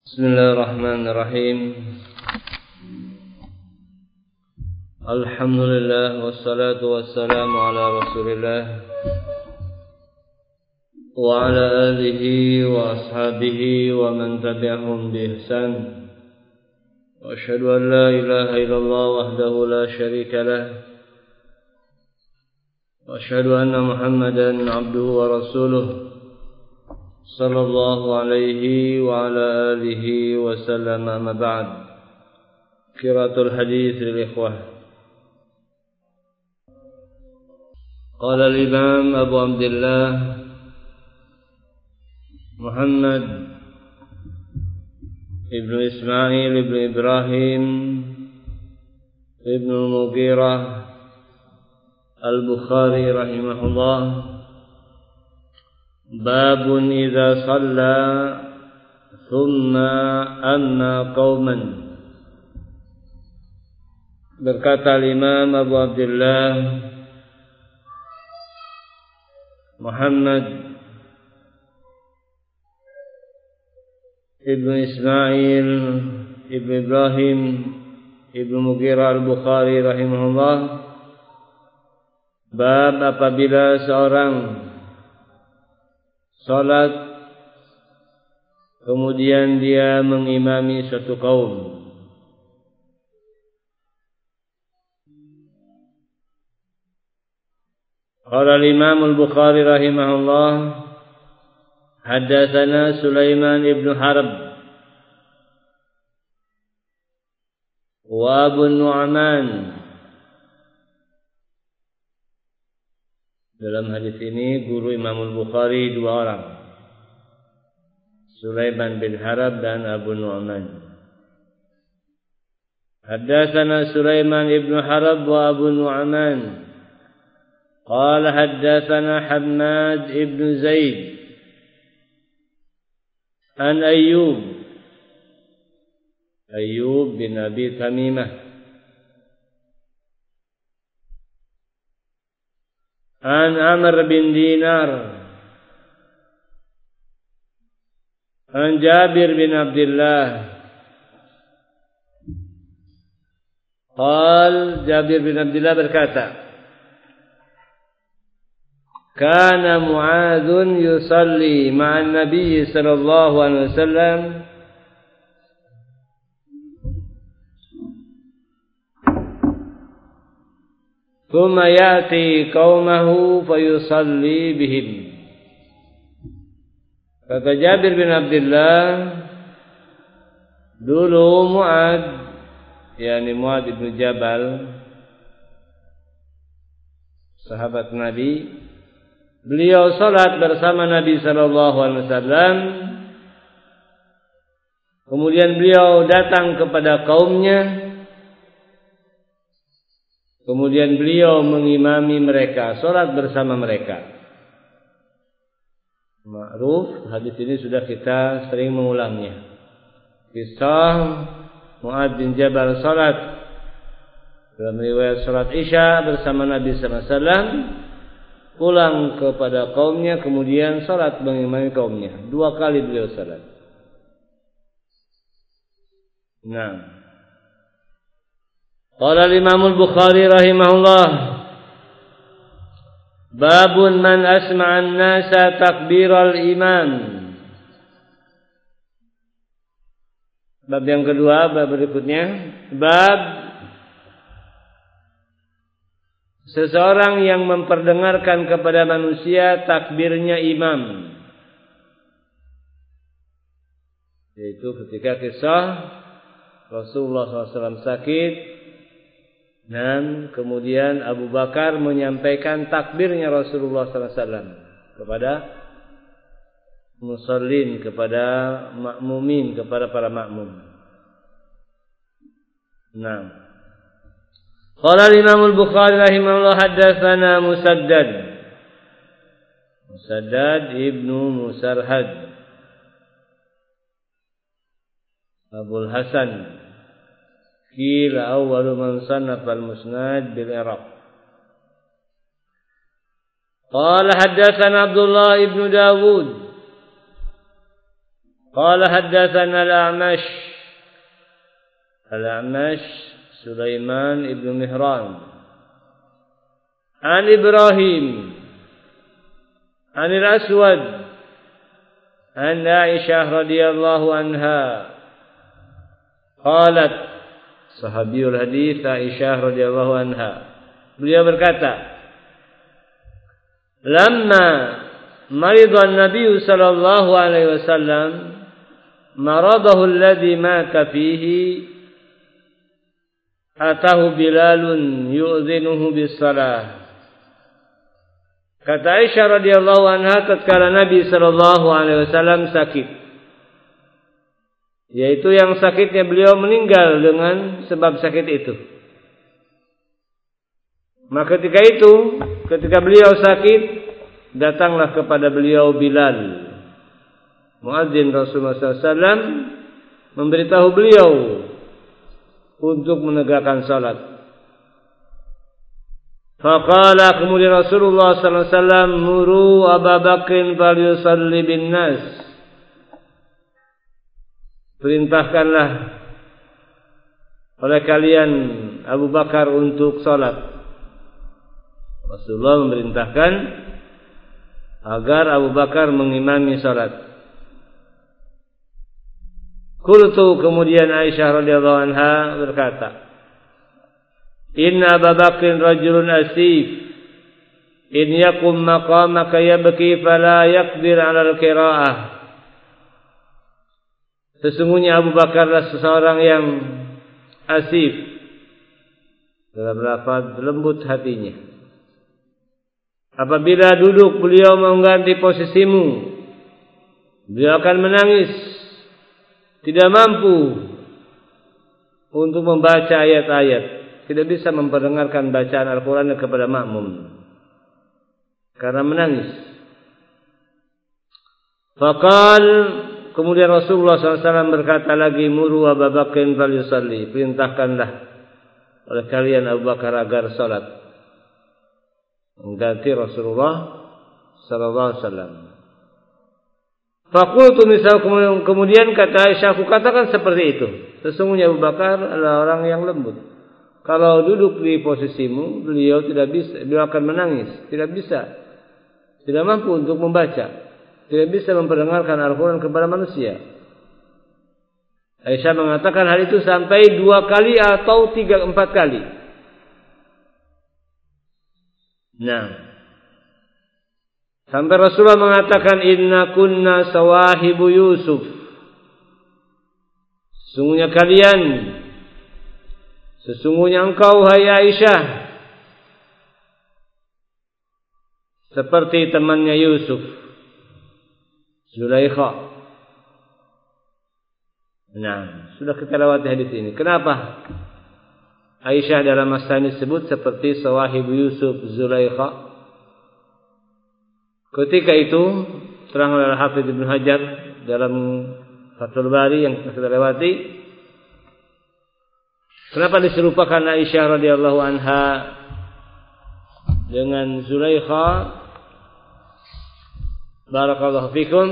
Bismillahirrahmanirrahim. Alhamdulillah wassalatu wassalamu ala Rasulillah wa ala alihi wa ashabihi wa man tabi'ahum bi ihsan. Wa asyhadu an la ilaha illallah wahdahu la syarika lah. Wa asyhadu anna Muhammadan abduhu wa rasuluh sallallahu alaihi wa ala alihi wa sallam. Amma ba'd. Qiraatul hadits lil ikhwah. Qala al-imam Abu Abdullah Muhammad ibn Ismail ibn Ibrahim ibn al-Mughirah al-Bukhari rahimahullah, babun idza shalla thumma amma qauman. Berkata Imam Abu Abdullah Muhammad ibn Ismail ibn Ibrahim ibn Mughirah al-Bukhari rahimahullah, bab apabila seorang salat kemudian dia mengimami suatu kaum. Qala al-Imam al-Bukhari rahimahullah, haddatsana Sulaiman ibn Harb wa Abu Nu'man. Dalam hadis ini guru Imam al-Bukhari dua orang, Sulaiman bin Harb dan Abu Nu'man. Haddatsana Sulaiman ibn Harb wa Abu Nu'man qala haddatsana Hammad ibn Zaid an Ayyub bin Abi Tamimah an Amr bin Dinar an Jabir bin Abdullah qal Jabir bin Abdullah berkata, kana Mu'adzun yusalli ma'an Nabi sallallahu alaihi wasallam thumma ya'ti qaumahu fayusalli bihim. Kata Jabir bin Abdullah, dulu Mu'adz, yakni Mu'adz bin Jabal, sahabat Nabi, beliau salat bersama Nabi sallallahu alaihi wasallam. Kemudian beliau datang kepada kaumnya. Kemudian beliau mengimami mereka, salat bersama mereka. Ma'ruf, hadis ini sudah kita sering mengulangnya. Kisah Mu'adz bin Jabal salat dalam riwayat salat Isya bersama Nabi sallallahu alaihi wasallam, pulang kepada kaumnya, kemudian salat mengimami kaumnya. Dua kali beliau salat. Nah, qala al-Imam al-Bukhari rahimahullah, babun man asma'an nasa takbiral imam. Bab yang kedua, bab berikutnya, bab seseorang yang memperdengarkan kepada manusia takbirnya imam. Yaitu ketika kisah Rasulullah SAW sakit dan kemudian Abu Bakar menyampaikan takbirnya Rasulullah SAW kepada musallin, kepada makmumin, kepada para makmum. Nah, qala al-Imam al-Bukhari rahimahullah, haddatsana Musaddad ibnu Musarhad Abul Hasan, qila awwalu man sannafa al-Musnad bil Iraq. Qala haddatsana Abdullah ibnu Dawud Qala haddatsana Al-A'mash Sulaiman ibn Mihran an Ibrahim an Al-Aswad an Aisyah radhiyallahu anha qalat, sahabiyul hadis Aisyah radhiyallahu anha, beliau berkata, lamma marida an-nabiy sallallahu alaihi wasallam maradahu alladhi mata fihi atahu Bilalun yu'dhinuhu bis-salah. Kata Aisyah radhiyallahu anha, tatkala Nabi sallallahu alaihi wasallam sakit, yaitu yang sakitnya beliau meninggal dengan sebab sakit itu. Maka ketika beliau sakit, datanglah kepada beliau Bilal, muadzin Rasulullah SAW, memberitahu beliau untuk menegakkan salat. Faqala, kemudian Rasulullah SAW, muru Abu Bakrin falyusalli bin nas. Perintahkanlah oleh kalian Abu Bakar untuk salat. Rasulullah memerintahkan agar Abu Bakar mengimami salat. Qultu, kemudian Aisyah radhiyallahu anha berkata, inna Abu Bakrin rajulun asif, in yakum maqamaka yabki fala yaqdir 'ala al-qira'ah. Sesungguhnya Abu Bakar adalah seseorang yang asif, dalam lafaz lembut hatinya. Apabila duduk beliau mengganti posisimu, beliau akan menangis, tidak mampu untuk membaca ayat-ayat, tidak bisa memperdengarkan bacaan Al-Quran kepada makmum karena menangis. Faqal, kemudian Rasulullah SAW berkata lagi, muru Abu Bakrin falyusalli, perintahkanlah oleh kalian Abu Bakar agar salat, mengganti Rasulullah SAW. Faqultu, misal, kemudian kata Aisyah, aku katakan seperti itu. Sesungguhnya Abu Bakar adalah orang yang lembut. Kalau duduk di posisimu, beliau tidak bisa, beliau akan menangis, tidak bisa, tidak mampu untuk membaca, tidak bisa memperdengarkan Al-Quran kepada manusia. Aisyah mengatakan hal itu sampai 2 kali atau 3-4 kali. Nah, sampai Rasulullah mengatakan, inna kunna sawahibu Yusuf. Sesungguhnya engkau, hai Aisyah, seperti temannya Yusuf, Zulaikha. Nah, sudah kita lewati hadis ini. Kenapa Aisyah dalam masa ini disebut seperti sawahibu Yusuf, Zulaikha? Ketika itu terang oleh Hafidz Ibnu Hajar dalam Fathul Bari yang kita lewati, kenapa diserupakan Aisyah radhiyallahu anha dengan Zulaikha? Barakallahu fikum.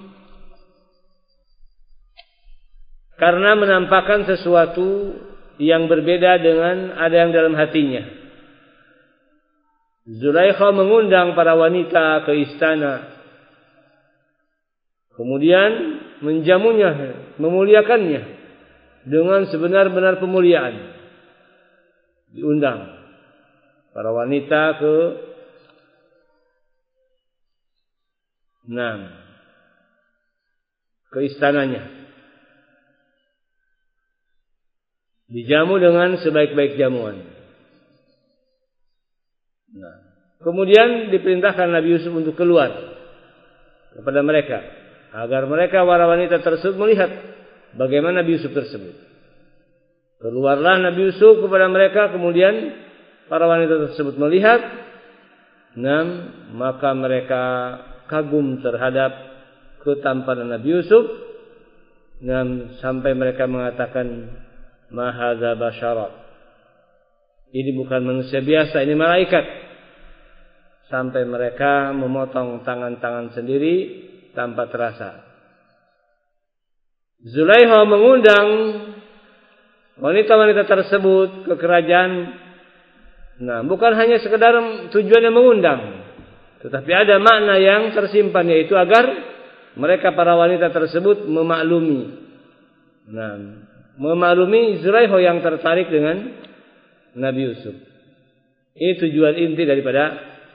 Karena menampakkan sesuatu yang berbeda dengan ada yang dalam hatinya. Zulaikha mengundang para wanita ke istana, kemudian menjamunya, memuliakannya dengan sebenar-benar pemuliaan. Diundang para wanita ke istananya, dijamu dengan sebaik-baik jamuan. Nah, kemudian diperintahkan Nabi Yusuf untuk keluar kepada mereka, agar mereka para wanita tersebut melihat bagaimana Nabi Yusuf tersebut. Keluarlah Nabi Yusuf kepada mereka, kemudian para wanita tersebut melihat, maka mereka kagum terhadap ketampanan Nabi Yusuf, sampai mereka mengatakan, ma hadza basyara, ini bukan manusia biasa, ini malaikat. Sampai mereka memotong tangan-tangan sendiri tanpa terasa. Zulaikha mengundang wanita-wanita tersebut ke kerajaan. Nah, bukan hanya sekedar tujuannya mengundang, tetapi ada makna yang tersimpan, yaitu agar mereka para wanita tersebut memaklumi. Nah, memaklumi Zulaikha yang tertarik dengan Nabi Yusuf. Ini tujuan inti daripada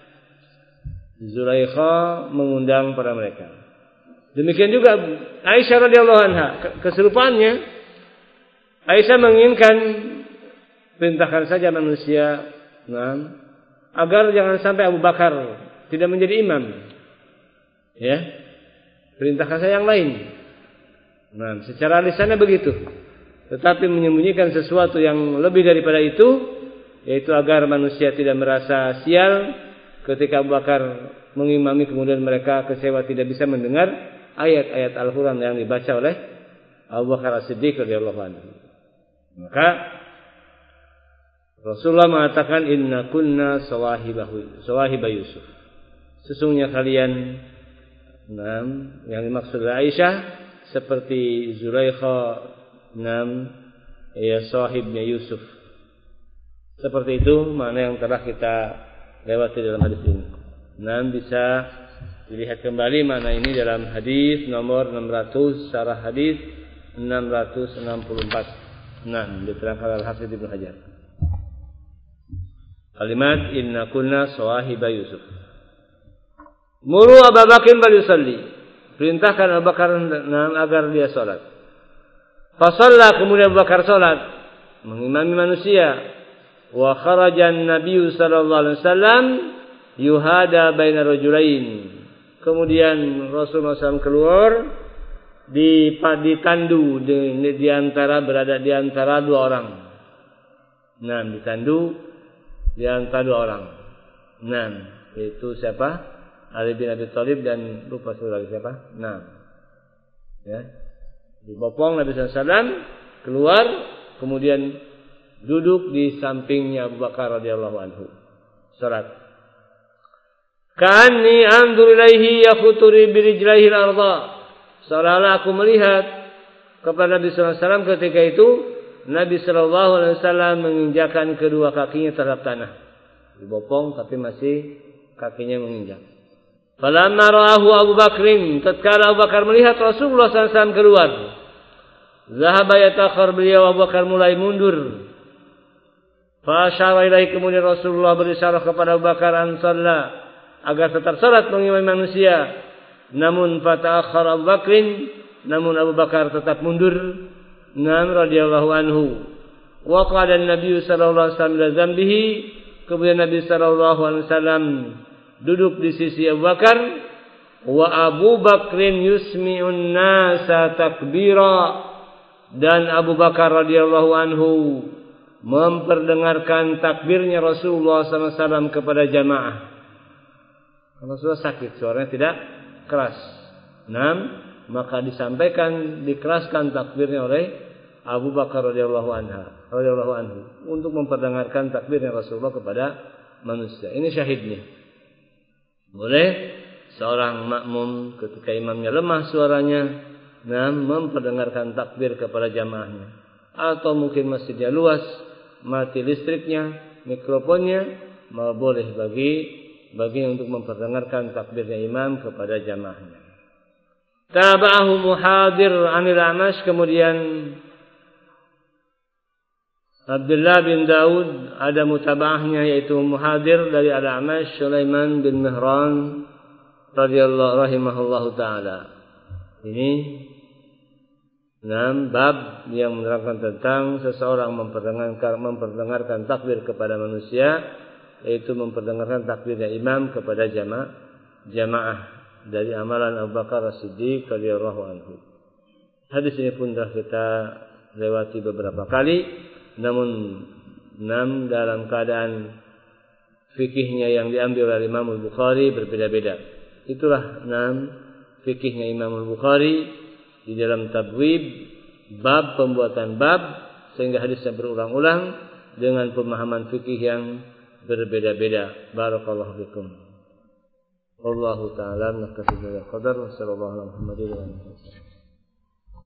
Zulaikha mengundang para mereka. Demikian juga Aisyah radhiyallahu anha, keserupaannya Aisyah menginginkan perintahkan saja manusia, agar jangan sampai Abu Bakar tidak menjadi imam. Ya, perintahkan saja yang lain. Nah, secara lisannya begitu, tetapi menyembunyikan sesuatu yang lebih daripada itu, yaitu agar manusia tidak merasa sial ketika Abu Bakar mengimami kemudian mereka kecewa tidak bisa mendengar ayat-ayat Al-Quran yang dibaca oleh Abu Bakar As-Siddiq radhiyallahu anhu. Maka Rasulullah mengatakan, inna kunna sawahiba Yusuf. Sesungguhnya kalian, yang dimaksud oleh Aisyah seperti Zulaikha, ya sahibnya Yusuf. Seperti itu makna yang telah kita lewati dalam hadis ini. Bisa dilihat kembali makna ini dalam hadis nomor 600, syarah hadis 664. Diterangkan Al-Hafidz Ibnu Hajar. Kalimat inna kunna sawahiba Yusuf. Muru Abu Bakr bal yusalli. Perintahkan Abu Bakar agar dia salat. Fa shalla, kemudian Abu Bakar salat mengimami manusia. Wa kharajan Nabi sallallahu alaihi wasallam yuhada baina rajulain. Kemudian Rasulullah SAW keluar ditandu di antara, berada di antara dua orang. Ditandu di antara dua orang. Yaitu siapa? Ali bin Abi Thalib dan lupa lagi siapa? Ya. Dibopong Nabi SAW keluar, kemudian duduk di sampingnya Abu Bakar radhiyallahu anhu. Salat. Ka'anni anzur ilaihi yakhuturi birijlaihi al-ardha. Seolah-olah aku melihat kepada Nabi sallallahu alaihi wasallam ketika itu Nabi sallallahu alaihi wasallam menginjakkan kedua kakinya terhadap tanah. Dibopong tapi masih kakinya menginjak. Falamma ra'ahu Abu Bakrin, tatkala Abu Bakar melihat Rasulullah sallallahu alaihi wasallam keluar, zahaba yatakhar, beliau Abu Bakar mulai mundur. Fa asyara ilaihi, kemudian Rasulullah berisyarah kepada Abu Bakar an shalla, agar tetap salat mengimami manusia. Namun fata'akhkhar Abu Bakrin, namun Abu Bakar tetap mundur. Radhiyallahu anhu. Wa qala an-nabiy sallallahu alaihi wasallam dzambihi, kemudian Nabi sallallahu alaihi wasallam duduk di sisi Abu Bakar. Wa Abu Bakrin yusmi'un nasa takbira, dan Abu Bakar radhiyallahu anhu memperdengarkan takbirnya Rasulullah SAW kepada jamaah. Rasulullah sakit, suaranya tidak keras. Maka disampaikan, dikeraskan takbirnya oleh Abu Bakar radhiyallahu anhu untuk memperdengarkan takbirnya Rasulullah kepada manusia. Ini syahidnya. Boleh seorang makmum ketika imamnya lemah suaranya, memperdengarkan takbir kepada jamaahnya. Atau mungkin masjidnya luas, mati listriknya, mikrofonnya, boleh bagi untuk memperdengarkan takbirnya imam kepada jamaahnya. Tabahu Muhadir anil A'mash, kemudian Abdullah bin Daud ada mutabaahnya, yaitu Muhadir dari Al-A'mash Sulaiman bin Mihran rahimahullahu taala. Ini bab yang menerangkan tentang seseorang memperdengarkan takbir kepada manusia, yaitu memperdengarkan takbirnya imam kepada jamaah dari amalan Abu Bakar As-Siddiq radhiyallahu anhu. Hadis ini pun telah kita lewati beberapa kali, namun dalam keadaan fikihnya yang diambil oleh Imam Al-Bukhari berbeda-beda. Itulah fikihnya Imam Al-Bukhari di dalam tabwib, bab pembuatan bab, sehingga hadisnya berulang-ulang dengan pemahaman fikih yang berbeda-beda. Barakallahu fikum. Wallahu ta'ala naktafi bil qadar wa sallallahu alaihi wa sallam.